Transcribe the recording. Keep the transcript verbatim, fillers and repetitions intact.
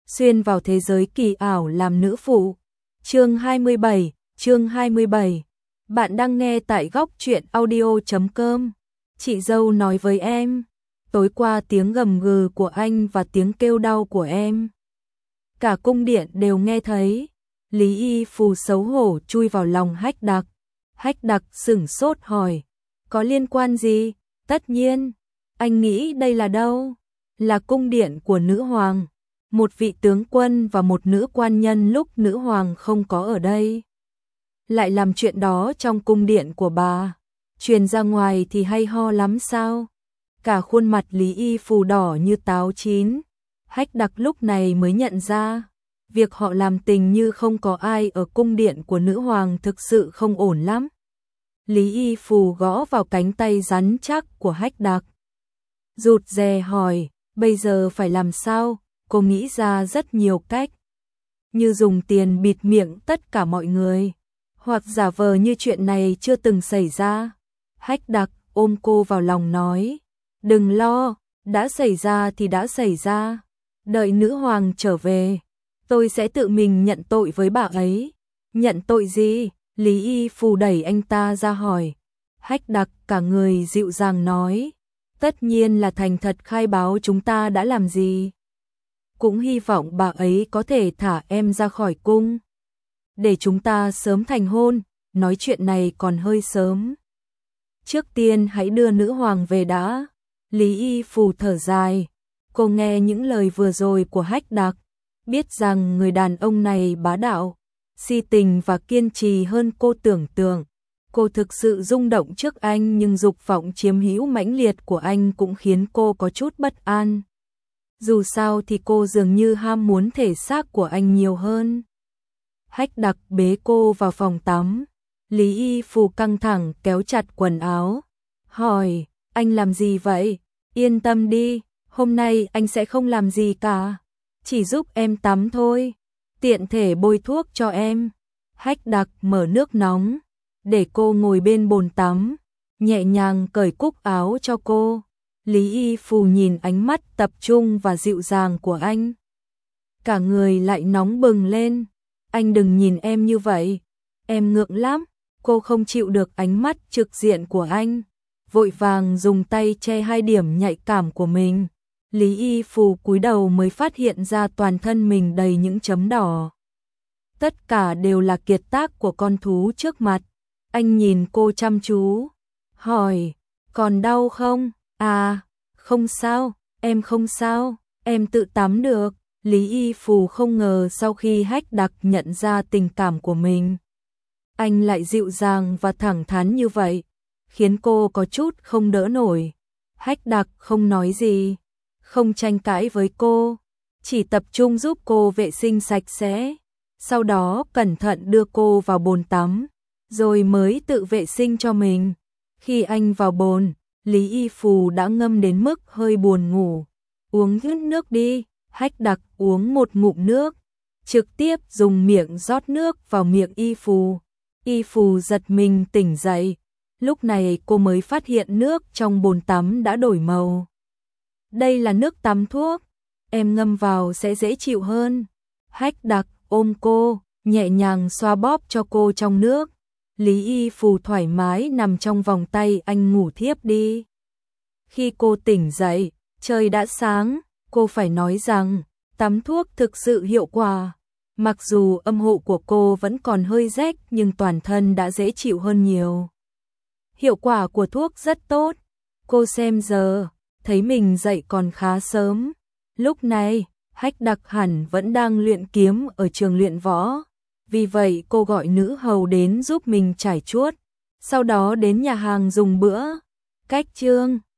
xuyên vào thế giới kỳ ảo làm nữ phụ. Chương hai mươi bảy, chương hai mươi bảy. Bạn đang nghe tại góc truyện audio chấm com. Chị dâu nói với em, tối qua tiếng gầm gừ của anh và tiếng kêu đau của em, cả cung điện đều nghe thấy. Lý Y Phù xấu hổ chui vào lòng Hách Đặc. Hách Đặc sửng sốt hỏi, có liên quan gì? Tất nhiên, anh nghĩ đây là đâu? Là cung điện của nữ hoàng. Một vị tướng quân và một nữ quan nhân lúc nữ hoàng không có ở đây lại làm chuyện đó trong cung điện của bà. Truyền ra ngoài thì hay ho lắm sao? Cả khuôn mặt Lý Y Phù đỏ như táo chín. Hách Đặc lúc này mới nhận ra, việc họ làm tình như không có ai ở cung điện của nữ hoàng thực sự không ổn lắm. Lý Y Phù gõ vào cánh tay rắn chắc của Hách Đặc, rụt rè hỏi, bây giờ phải làm sao? Cô nghĩ ra rất nhiều cách, như dùng tiền bịt miệng tất cả mọi người, hoặc giả vờ như chuyện này chưa từng xảy ra. Hách Đặc ôm cô vào lòng nói, đừng lo, đã xảy ra thì đã xảy ra. Đợi nữ hoàng trở về, tôi sẽ tự mình nhận tội với bà ấy. Nhận tội gì? Lý Y Phù đẩy anh ta ra hỏi. Hách Đặc cả người dịu dàng nói, tất nhiên là thành thật khai báo chúng ta đã làm gì. Cũng hy vọng bà ấy có thể thả em ra khỏi cung, để chúng ta sớm thành hôn. Nói chuyện này còn hơi sớm, trước tiên hãy đưa nữ hoàng về đã. Lý Y Phù thở dài. Cô nghe những lời vừa rồi của Hách Đặc, biết rằng người đàn ông này bá đạo, si tình và kiên trì hơn cô tưởng tượng. Cô thực sự rung động trước anh, nhưng dục vọng chiếm hữu mãnh liệt của anh cũng khiến cô có chút bất an. Dù sao thì cô dường như ham muốn thể xác của anh nhiều hơn. Hách Đặc bế cô vào phòng tắm. Lý Y Phù căng thẳng kéo chặt quần áo, hỏi, anh làm gì vậy? Yên tâm đi, hôm nay anh sẽ không làm gì cả, chỉ giúp em tắm thôi, tiện thể bôi thuốc cho em. Hách Đặc mở nước nóng, để cô ngồi bên bồn tắm, nhẹ nhàng cởi cúc áo cho cô. Lý Y Phù nhìn ánh mắt tập trung và dịu dàng của anh, cả người lại nóng bừng lên. Anh đừng nhìn em như vậy, em ngượng lắm. Cô không chịu được ánh mắt trực diện của anh, vội vàng dùng tay che hai điểm nhạy cảm của mình. Lý Y Phù cúi đầu mới phát hiện ra toàn thân mình đầy những chấm đỏ. Tất cả đều là kiệt tác của con thú trước mặt. Anh nhìn cô chăm chú, hỏi, còn đau không? À, không sao, em không sao, em tự tắm được. Lý Y Phù không ngờ sau khi Hách Đặc nhận ra tình cảm của mình, anh lại dịu dàng và thẳng thắn như vậy, khiến cô có chút không đỡ nổi. Hách Đặc không nói gì, không tranh cãi với cô, chỉ tập trung giúp cô vệ sinh sạch sẽ, sau đó cẩn thận đưa cô vào bồn tắm, rồi mới tự vệ sinh cho mình. Khi anh vào bồn, Lý Y Phù đã ngâm đến mức hơi buồn ngủ. Uống hết nước đi. Hách Đặc uống một ngụm nước, trực tiếp dùng miệng rót nước vào miệng Y Phù. Y Phù giật mình tỉnh dậy, lúc này cô mới phát hiện nước trong bồn tắm đã đổi màu. Đây là nước tắm thuốc, em ngâm vào sẽ dễ chịu hơn. Hách Đặc ôm cô, nhẹ nhàng xoa bóp cho cô trong nước. Lý Y Phù thoải mái nằm trong vòng tay anh ngủ thiếp đi. Khi cô tỉnh dậy, trời đã sáng. Cô phải nói rằng, tắm thuốc thực sự hiệu quả. Mặc dù âm hộ của cô vẫn còn hơi rách, nhưng toàn thân đã dễ chịu hơn nhiều. Hiệu quả của thuốc rất tốt. Cô xem giờ, thấy mình dậy còn khá sớm. Lúc này, Hách Đặc hẳn vẫn đang luyện kiếm ở trường luyện võ. Vì vậy cô gọi nữ hầu đến giúp mình trải chuốt, sau đó đến nhà hàng dùng bữa. Cách chương